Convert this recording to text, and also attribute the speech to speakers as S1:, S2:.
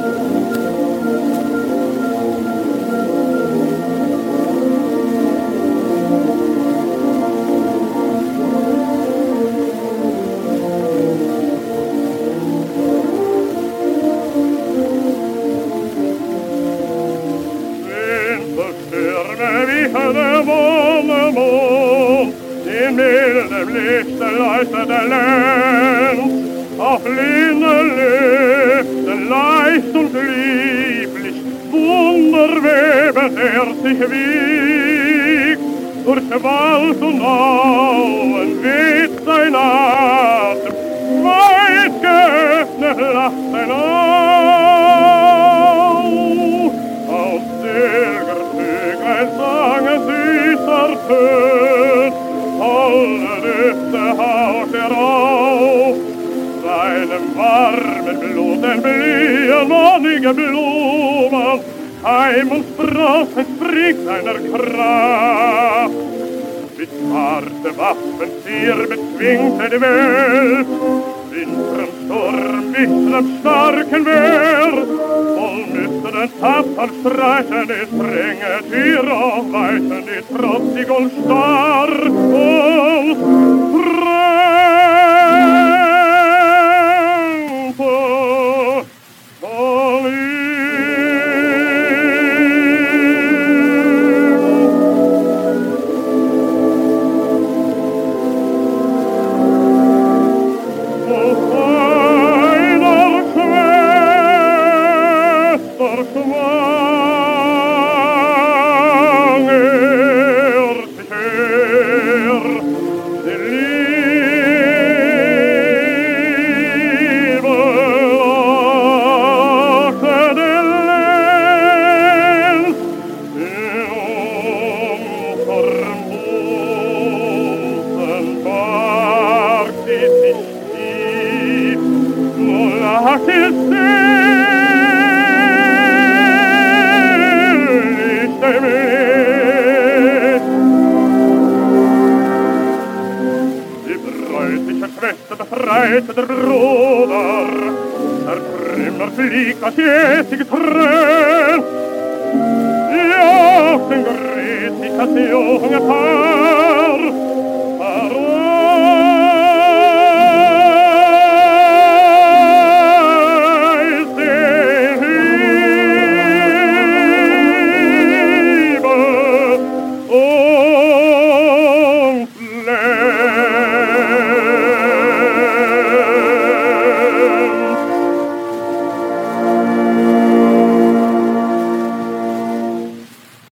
S1: Auf Lehne lebte leicht und lieblich, Wunderweben sich wiegt. Durch Wald und Auen weht sein Atem, weit geöffnet lacht sein Auge. Aus Silbervöglein sang süßer Tön, volle Düfte haucht auf. Seinem warmen Blut entblühen wonnige Blumen, Keim und Spross entspringt seiner Kraft. Mit harte Waffen bezwingte die Welt, Winter und Sturm wissen am starken Wehr, voll müssen tapfer streichen die strenge Tiere, weichen die trotzig und stark und der Bruder, der Trümmer fliegt aus jäsige Tränen. Ja, den gerät sich das junge Paar,